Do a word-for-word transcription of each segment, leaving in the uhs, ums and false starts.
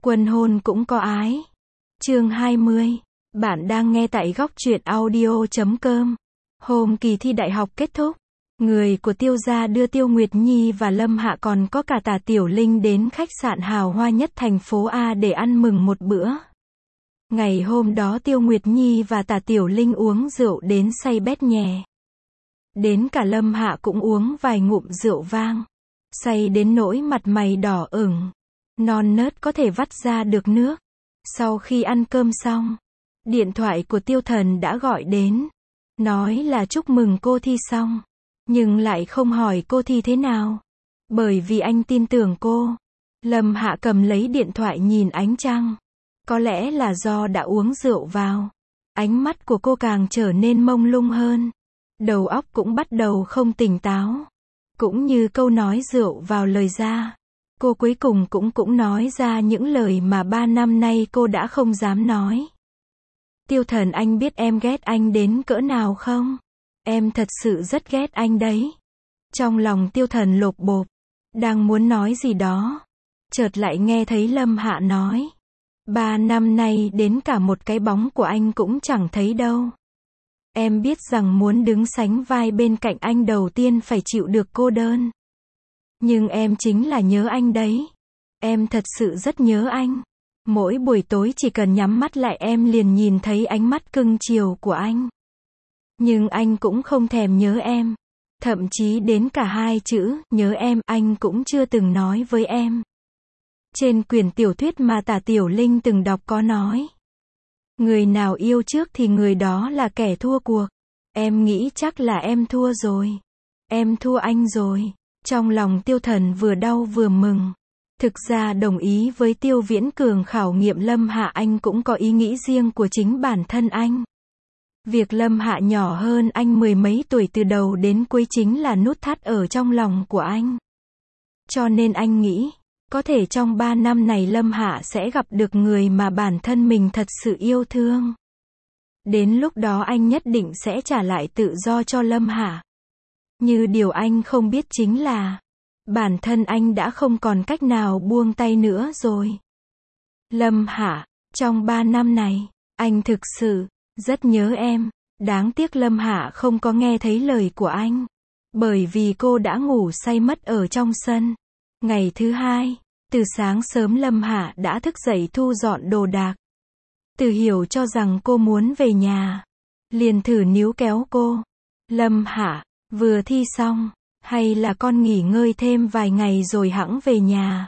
Quân hôn cũng có ái. Chương hai mươi. Bạn đang nghe tại góc truyện audio chấm com. Hôm kỳ thi đại học kết thúc, người của Tiêu gia đưa Tiêu Nguyệt Nhi và Lâm Hạ còn có cả Tả Tiểu Linh đến khách sạn hào hoa nhất thành phố A để ăn mừng một bữa. Ngày hôm đó Tiêu Nguyệt Nhi và Tả Tiểu Linh uống rượu đến say bét nhè. Đến cả Lâm Hạ cũng uống vài ngụm rượu vang. Say đến nỗi mặt mày đỏ ửng, non nớt có thể vắt ra được nước. Sau khi ăn cơm xong, điện thoại của Tiêu Thần đã gọi đến, nói là chúc mừng cô thi xong, nhưng lại không hỏi cô thi thế nào, bởi vì anh tin tưởng cô. Lâm Hạ cầm lấy điện thoại nhìn ánh trăng. Có lẽ là do đã uống rượu vào, ánh mắt của cô càng trở nên mông lung hơn, đầu óc cũng bắt đầu không tỉnh táo. Cũng như câu nói rượu vào lời ra, cô cuối cùng cũng cũng nói ra những lời mà ba năm nay cô đã không dám nói. Tiêu Thần, anh biết em ghét anh đến cỡ nào không? Em thật sự rất ghét anh đấy. Trong lòng Tiêu Thần lộp bộp, đang muốn nói gì đó, chợt lại nghe thấy Lâm Hạ nói, ba năm nay đến cả một cái bóng của anh cũng chẳng thấy đâu. Em biết rằng muốn đứng sánh vai bên cạnh anh đầu tiên phải chịu được cô đơn. Nhưng em chính là nhớ anh đấy. Em thật sự rất nhớ anh. Mỗi buổi tối chỉ cần nhắm mắt lại em liền nhìn thấy ánh mắt cưng chiều của anh. Nhưng anh cũng không thèm nhớ em. Thậm chí đến cả hai chữ, nhớ em, anh cũng chưa từng nói với em. Trên quyển tiểu thuyết mà Tả Tiểu Linh từng đọc có nói, người nào yêu trước thì người đó là kẻ thua cuộc. Em nghĩ chắc là em thua rồi. Em thua anh rồi. Trong lòng Tiêu Thần vừa đau vừa mừng. Thực ra đồng ý với Tiêu Viễn Cường khảo nghiệm Lâm Hạ, anh cũng có ý nghĩ riêng của chính bản thân anh. Việc Lâm Hạ nhỏ hơn anh mười mấy tuổi từ đầu đến cuối chính là nút thắt ở trong lòng của anh. Cho nên anh nghĩ, có thể trong ba năm này Lâm Hạ sẽ gặp được người mà bản thân mình thật sự yêu thương. Đến lúc đó anh nhất định sẽ trả lại tự do cho Lâm Hạ. Như điều anh không biết chính là, bản thân anh đã không còn cách nào buông tay nữa rồi. Lâm Hạ, trong ba năm này, anh thực sự rất nhớ em. Đáng tiếc Lâm Hạ không có nghe thấy lời của anh, bởi vì cô đã ngủ say mất ở trong sân. Ngày thứ hai, từ sáng sớm Lâm Hạ đã thức dậy thu dọn đồ đạc. Từ Hiểu cho rằng cô muốn về nhà, liền thử níu kéo cô. Lâm Hạ, vừa thi xong, hay là con nghỉ ngơi thêm vài ngày rồi hẵng về nhà.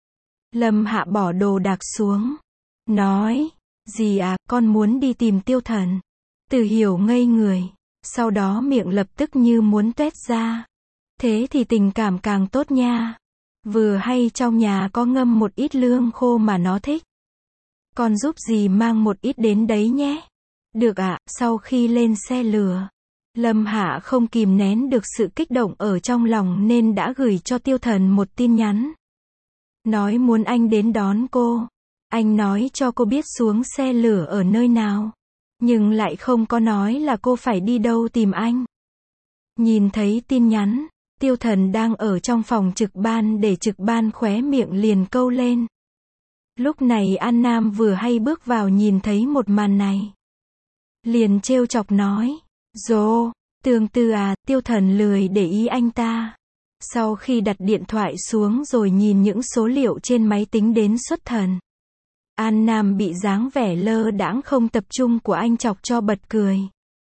Lâm Hạ bỏ đồ đạc xuống, nói, gì à, con muốn đi tìm Tiêu Thần. Từ Hiểu ngây người, sau đó miệng lập tức như muốn tuét ra. Thế thì tình cảm càng tốt nha. Vừa hay trong nhà có ngâm một ít lương khô mà nó thích. Con giúp dì mang một ít đến đấy nhé. Được ạ. Sau khi lên xe lửa, Lâm Hạ không kìm nén được sự kích động ở trong lòng nên đã gửi cho Tiêu Thần một tin nhắn. Nói muốn anh đến đón cô. Anh nói cho cô biết xuống xe lửa ở nơi nào. Nhưng lại không có nói là cô phải đi đâu tìm anh. Nhìn thấy tin nhắn, Tiêu Thần đang ở trong phòng trực ban để trực ban khóe miệng liền câu lên. Lúc này An Nam vừa hay bước vào nhìn thấy một màn này, liền trêu chọc nói, dồ, Tương Tư à. Tiêu Thần lười để ý anh ta. Sau khi đặt điện thoại xuống rồi nhìn những số liệu trên máy tính đến xuất thần. An Nam bị dáng vẻ lơ đãng không tập trung của anh chọc cho bật cười.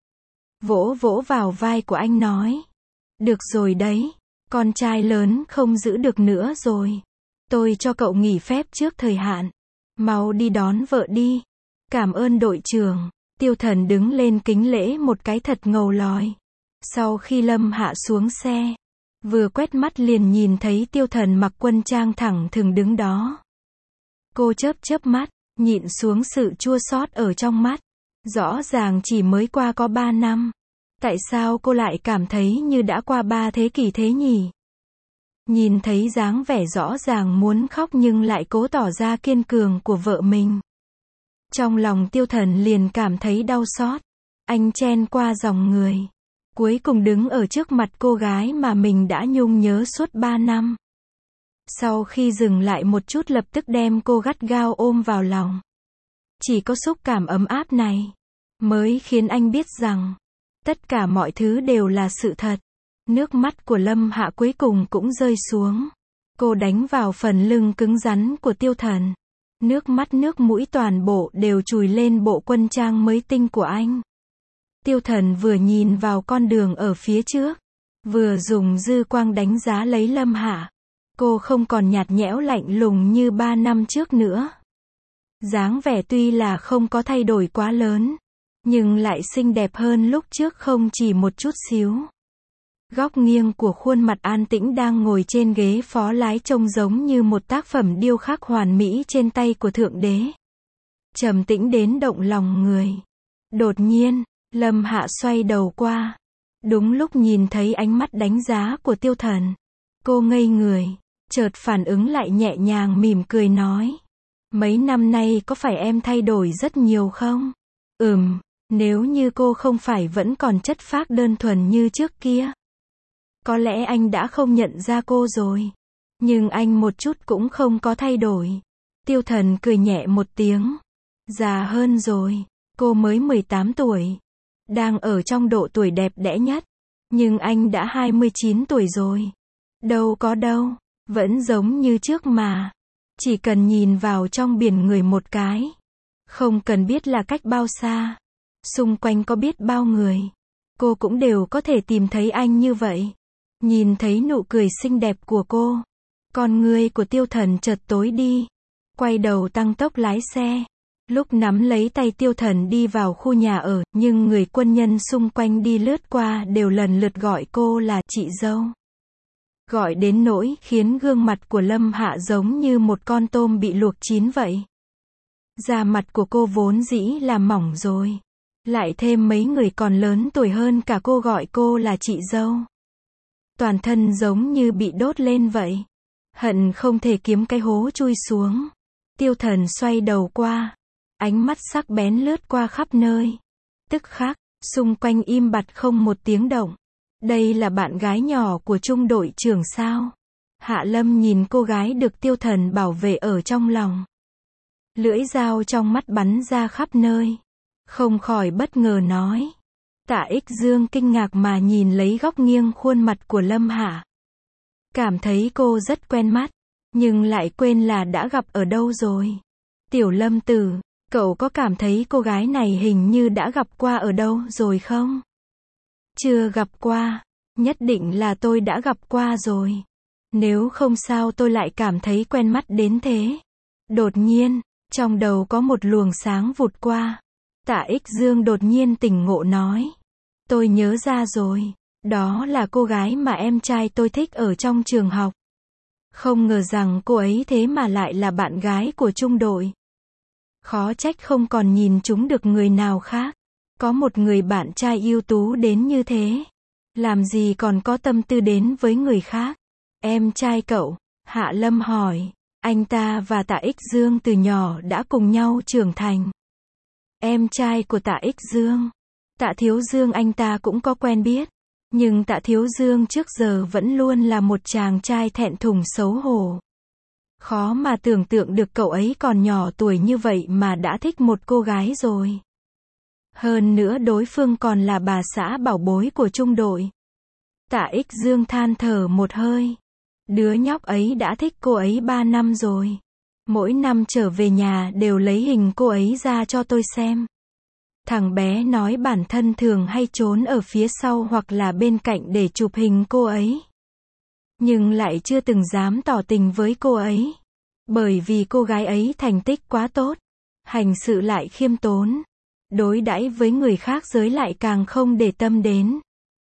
Vỗ vỗ vào vai của anh nói, được rồi đấy, con trai lớn không giữ được nữa rồi. Tôi cho cậu nghỉ phép trước thời hạn. Mau đi đón vợ đi. Cảm ơn đội trưởng. Tiêu Thần đứng lên kính lễ một cái thật ngầu lòi. Sau khi Lâm Hạ xuống xe, vừa quét mắt liền nhìn thấy Tiêu Thần mặc quân trang thẳng thừng đứng đó. Cô chớp chớp mắt, nhịn xuống sự chua xót ở trong mắt. Rõ ràng chỉ mới qua có ba năm. Tại sao cô lại cảm thấy như đã qua ba thế kỷ thế nhỉ? Nhìn thấy dáng vẻ rõ ràng muốn khóc nhưng lại cố tỏ ra kiên cường của vợ mình. Trong lòng Tiêu Thần liền cảm thấy đau xót. Anh chen qua dòng người, cuối cùng đứng ở trước mặt cô gái mà mình đã nhung nhớ suốt ba năm. Sau khi dừng lại một chút lập tức đem cô gắt gao ôm vào lòng. Chỉ có xúc cảm ấm áp này mới khiến anh biết rằng tất cả mọi thứ đều là sự thật. Nước mắt của Lâm Hạ cuối cùng cũng rơi xuống. Cô đánh vào phần lưng cứng rắn của Tiêu Thần. Nước mắt nước mũi toàn bộ đều chùi lên bộ quân trang mới tinh của anh. Tiêu Thần vừa nhìn vào con đường ở phía trước, vừa dùng dư quang đánh giá lấy Lâm Hạ. Cô không còn nhạt nhẽo lạnh lùng như ba năm trước nữa. Dáng vẻ tuy là không có thay đổi quá lớn, nhưng lại xinh đẹp hơn lúc trước không chỉ một chút xíu. Góc nghiêng của khuôn mặt an tĩnh đang ngồi trên ghế phó lái trông giống như một tác phẩm điêu khắc hoàn mỹ trên tay của Thượng Đế. Trầm tĩnh đến động lòng người. Đột nhiên, Lâm Hạ xoay đầu qua. Đúng lúc nhìn thấy ánh mắt đánh giá của Tiêu Thần. Cô ngây người, chợt phản ứng lại nhẹ nhàng mỉm cười nói. Mấy năm nay có phải em thay đổi rất nhiều không? Ừm, nếu như cô không phải vẫn còn chất phác đơn thuần như trước kia. Có lẽ anh đã không nhận ra cô rồi. Nhưng anh một chút cũng không có thay đổi. Tiêu Thần cười nhẹ một tiếng. Già hơn rồi, cô mới mười tám tuổi. Đang ở trong độ tuổi đẹp đẽ nhất. Nhưng anh đã hai mươi chín tuổi rồi. Đâu có đâu, vẫn giống như trước mà. Chỉ cần nhìn vào trong biển người một cái. Không cần biết là cách bao xa. Xung quanh có biết bao người. Cô cũng đều có thể tìm thấy anh như vậy. Nhìn thấy nụ cười xinh đẹp của cô. Con ngươi của Tiêu Thần chợt tối đi. Quay đầu tăng tốc lái xe. Lúc nắm lấy tay Tiêu Thần đi vào khu nhà ở, nhưng người quân nhân xung quanh đi lướt qua đều lần lượt gọi cô là chị dâu. Gọi đến nỗi khiến gương mặt của Lâm Hạ giống như một con tôm bị luộc chín vậy. Da mặt của cô vốn dĩ là mỏng rồi. Lại thêm mấy người còn lớn tuổi hơn cả cô gọi cô là chị dâu. Toàn thân giống như bị đốt lên vậy. Hận không thể kiếm cái hố chui xuống. Tiêu Thần xoay đầu qua. Ánh mắt sắc bén lướt qua khắp nơi. Tức khắc, xung quanh im bặt không một tiếng động. Đây là bạn gái nhỏ của trung đội trưởng sao? Hạ Lâm nhìn cô gái được Tiêu Thần bảo vệ ở trong lòng. Lưỡi dao trong mắt bắn ra khắp nơi. Không khỏi bất ngờ nói. Tạ Ích Dương kinh ngạc mà nhìn lấy góc nghiêng khuôn mặt của Lâm Hạ. Cảm thấy cô rất quen mắt, nhưng lại quên là đã gặp ở đâu rồi. Tiểu Lâm Tử, cậu có cảm thấy cô gái này hình như đã gặp qua ở đâu rồi không? Chưa gặp qua, nhất định là tôi đã gặp qua rồi. Nếu không sao tôi lại cảm thấy quen mắt đến thế. Đột nhiên, trong đầu có một luồng sáng vụt qua. Tạ Ích Dương đột nhiên tỉnh ngộ nói. Tôi nhớ ra rồi, đó là cô gái mà em trai tôi thích ở trong trường học. Không ngờ rằng cô ấy thế mà lại là bạn gái của trung đội. Khó trách không còn nhìn chúng được người nào khác. Có một người bạn trai ưu tú đến như thế. Làm gì còn có tâm tư đến với người khác. Em trai cậu, Hạ Lâm hỏi. Anh ta và Tạ Ích Dương từ nhỏ đã cùng nhau trưởng thành. Em trai của Tạ Ích Dương, Tạ Thiếu Dương anh ta cũng có quen biết. Nhưng Tạ Thiếu Dương trước giờ vẫn luôn là một chàng trai thẹn thùng xấu hổ. Khó mà tưởng tượng được cậu ấy còn nhỏ tuổi như vậy mà đã thích một cô gái rồi. Hơn nữa đối phương còn là bà xã bảo bối của trung đội. Tạ Ích Dương than thở một hơi. Đứa nhóc ấy đã thích cô ấy ba năm rồi. Mỗi năm trở về nhà đều lấy hình cô ấy ra cho tôi xem. Thằng bé nói bản thân thường hay trốn ở phía sau hoặc là bên cạnh để chụp hình cô ấy. Nhưng lại chưa từng dám tỏ tình với cô ấy. Bởi vì cô gái ấy thành tích quá tốt. Hành sự lại khiêm tốn. Đối đãi với người khác giới lại càng không để tâm đến.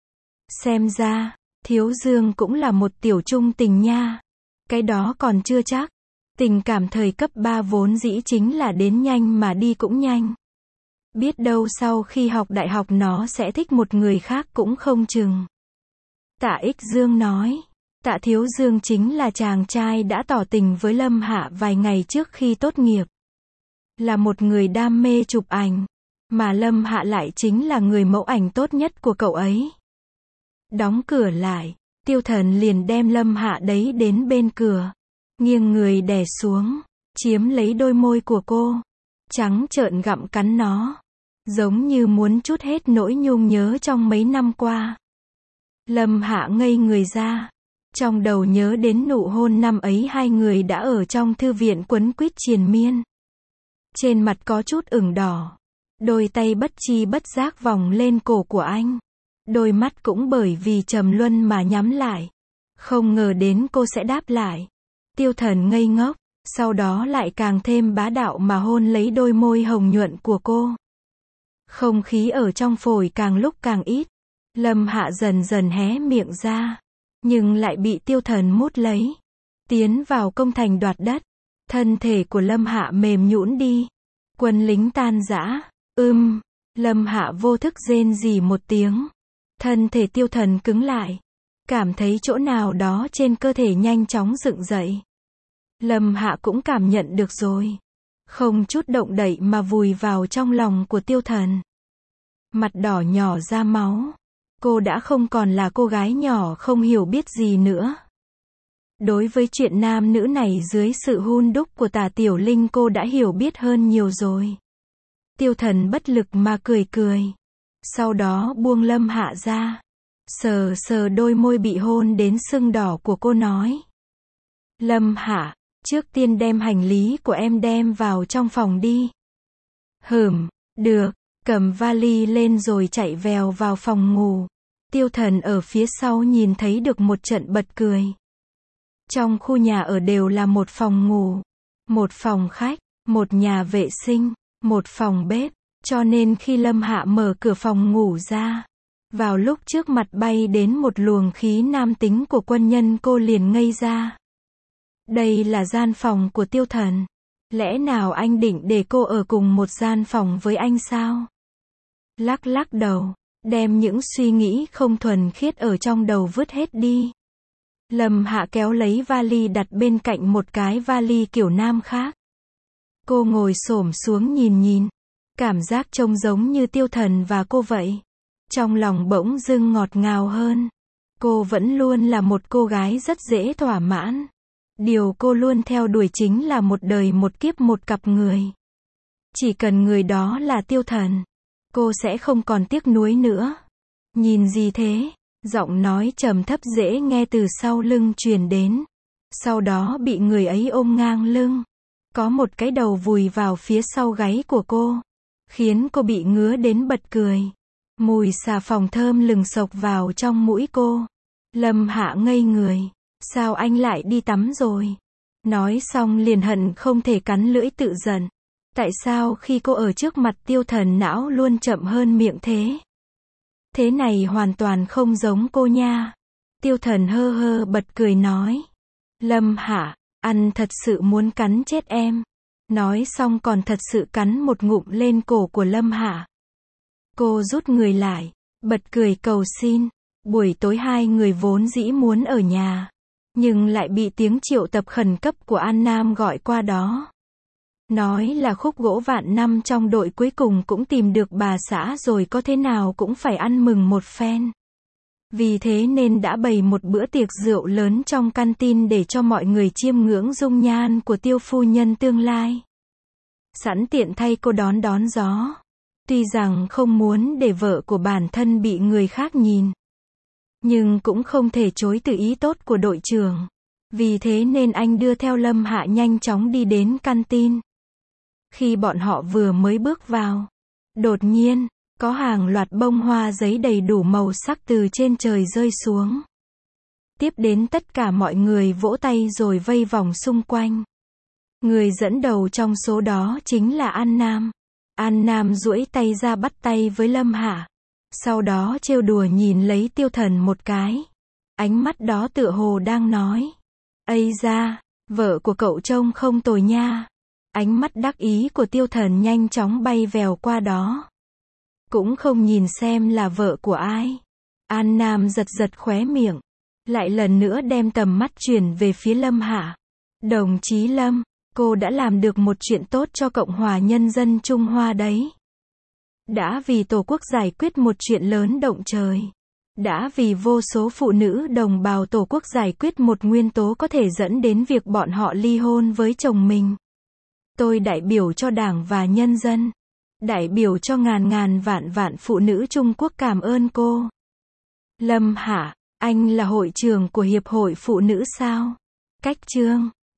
Xem ra, Thiếu Dương cũng là một tiểu trung tình nha. Cái đó còn chưa chắc. Tình cảm thời cấp ba vốn dĩ chính là đến nhanh mà đi cũng nhanh. Biết đâu sau khi học đại học nó sẽ thích một người khác cũng không chừng. Tạ Ích Dương nói. Tạ Thiếu Dương chính là chàng trai đã tỏ tình với Lâm Hạ vài ngày trước khi tốt nghiệp. Là một người đam mê chụp ảnh. Mà Lâm Hạ lại chính là người mẫu ảnh tốt nhất của cậu ấy. Đóng cửa lại, Tiêu Thần liền đem Lâm Hạ đấy đến bên cửa. nghiêng người đè xuống, chiếm lấy đôi môi của cô, trắng trợn gặm cắn nó, giống như muốn trút hết nỗi nhung nhớ trong mấy năm qua. Lâm Hạ ngây người ra, trong đầu nhớ đến nụ hôn năm ấy hai người đã ở trong thư viện quấn quýt triền miên. Trên mặt có chút ửng đỏ, đôi tay bất chi bất giác vòng lên cổ của anh. Đôi mắt cũng bởi vì trầm luân mà nhắm lại. Không ngờ đến cô sẽ đáp lại. Tiêu Thần ngây ngốc, sau đó lại càng thêm bá đạo mà hôn lấy đôi môi hồng nhuận của cô. Không khí ở trong phổi càng lúc càng ít. Lâm Hạ dần dần hé miệng ra, nhưng lại bị Tiêu Thần mút lấy, tiến vào công thành đoạt đất. Thân thể của Lâm Hạ mềm nhũn đi. Quân lính tan rã. Ưm, Lâm Hạ vô thức rên rỉ một tiếng. Thân thể Tiêu Thần cứng lại, cảm thấy chỗ nào đó trên cơ thể nhanh chóng dựng dậy. Lâm Hạ cũng cảm nhận được rồi, không chút động đậy mà vùi vào trong lòng của Tiêu Thần. Mặt đỏ nhỏ ra máu. Cô đã không còn là cô gái nhỏ không hiểu biết gì nữa. Đối với chuyện nam nữ này dưới sự hun đúc của Tả Tiểu Linh cô đã hiểu biết hơn nhiều rồi. Tiêu Thần bất lực mà cười cười. Sau đó buông Lâm Hạ ra. Sờ sờ đôi môi bị hôn đến sưng đỏ của cô nói. Lâm Hạ, trước tiên đem hành lý của em đem vào trong phòng đi. Hửm, được, cầm vali lên rồi chạy vèo vào phòng ngủ. Tiêu Thần ở phía sau nhìn thấy được một trận bật cười. Trong khu nhà ở đều là một phòng ngủ, một phòng khách, một nhà vệ sinh, một phòng bếp, cho nên khi Lâm Hạ mở cửa phòng ngủ ra, vào lúc trước mặt bay đến một luồng khí nam tính của quân nhân cô liền ngây ra. Đây là gian phòng của Tiêu Thần. Lẽ nào anh định để cô ở cùng một gian phòng với anh sao? Lắc lắc đầu, đem những suy nghĩ không thuần khiết ở trong đầu vứt hết đi. Lâm Hạ kéo lấy vali đặt bên cạnh một cái vali kiểu nam khác. Cô ngồi xổm xuống nhìn nhìn, cảm giác trông giống như Tiêu Thần và cô vậy. Trong lòng bỗng dưng ngọt ngào hơn. Cô vẫn luôn là một cô gái rất dễ thỏa mãn. Điều cô luôn theo đuổi chính là một đời một kiếp một cặp người. Chỉ cần người đó là Tiêu Thần, cô sẽ không còn tiếc nuối nữa. Nhìn gì thế? Giọng nói trầm thấp dễ nghe từ sau lưng truyền đến. Sau đó bị người ấy ôm ngang lưng. Có một cái đầu vùi vào phía sau gáy của cô, khiến cô bị ngứa đến bật cười. Mùi xà phòng thơm lừng sộc vào trong mũi cô. Lâm Hạ ngây người. Sao anh lại đi tắm rồi? Nói xong liền hận không thể cắn lưỡi tự giận. Tại sao khi cô ở trước mặt Tiêu Thần não luôn chậm hơn miệng thế? Thế này hoàn toàn không giống cô nha. Tiêu Thần hơ hơ bật cười nói. Lâm Hạ, anh thật sự muốn cắn chết em. Nói xong còn thật sự cắn một ngụm lên cổ của Lâm Hạ. Cô rút người lại, bật cười cầu xin. Buổi tối hai người vốn dĩ muốn ở nhà, nhưng lại bị tiếng triệu tập khẩn cấp của An Nam gọi qua đó. Nói là khúc gỗ vạn năm trong đội cuối cùng cũng tìm được bà xã rồi, có thế nào cũng phải ăn mừng một phen. Vì thế nên đã bày một bữa tiệc rượu lớn trong canteen để cho mọi người chiêm ngưỡng dung nhan của Tiêu phu nhân tương lai. Sẵn tiện thay cô đón đón gió. Tuy rằng không muốn để vợ của bản thân bị người khác nhìn, nhưng cũng không thể chối từ ý tốt của đội trưởng. Vì thế nên anh đưa theo Lâm Hạ nhanh chóng đi đến canteen. Khi bọn họ vừa mới bước vào, đột nhiên, có hàng loạt bông hoa giấy đầy đủ màu sắc từ trên trời rơi xuống. Tiếp đến tất cả mọi người vỗ tay rồi vây vòng xung quanh. Người dẫn đầu trong số đó chính là An Nam. An Nam duỗi tay ra bắt tay với Lâm Hạ. Sau đó trêu đùa nhìn lấy Tiêu Thần một cái. Ánh mắt đó tựa hồ đang nói. Ây da, vợ của cậu trông không tồi nha. Ánh mắt đắc ý của Tiêu Thần nhanh chóng bay vèo qua đó. Cũng không nhìn xem là vợ của ai. An Nam giật giật khóe miệng. Lại lần nữa đem tầm mắt chuyển về phía Lâm Hạ. Đồng chí Lâm, cô đã làm được một chuyện tốt cho Cộng hòa Nhân dân Trung Hoa đấy. Đã vì Tổ quốc giải quyết một chuyện lớn động trời. đã vì vô số phụ nữ đồng bào Tổ quốc giải quyết một nguyên tố có thể dẫn đến việc bọn họ ly hôn với chồng mình. Tôi đại biểu cho Đảng và nhân dân, đại biểu cho ngàn ngàn vạn vạn phụ nữ Trung Quốc cảm ơn cô. Lâm Hạ, anh là hội trưởng của Hiệp hội Phụ nữ sao? Cách chương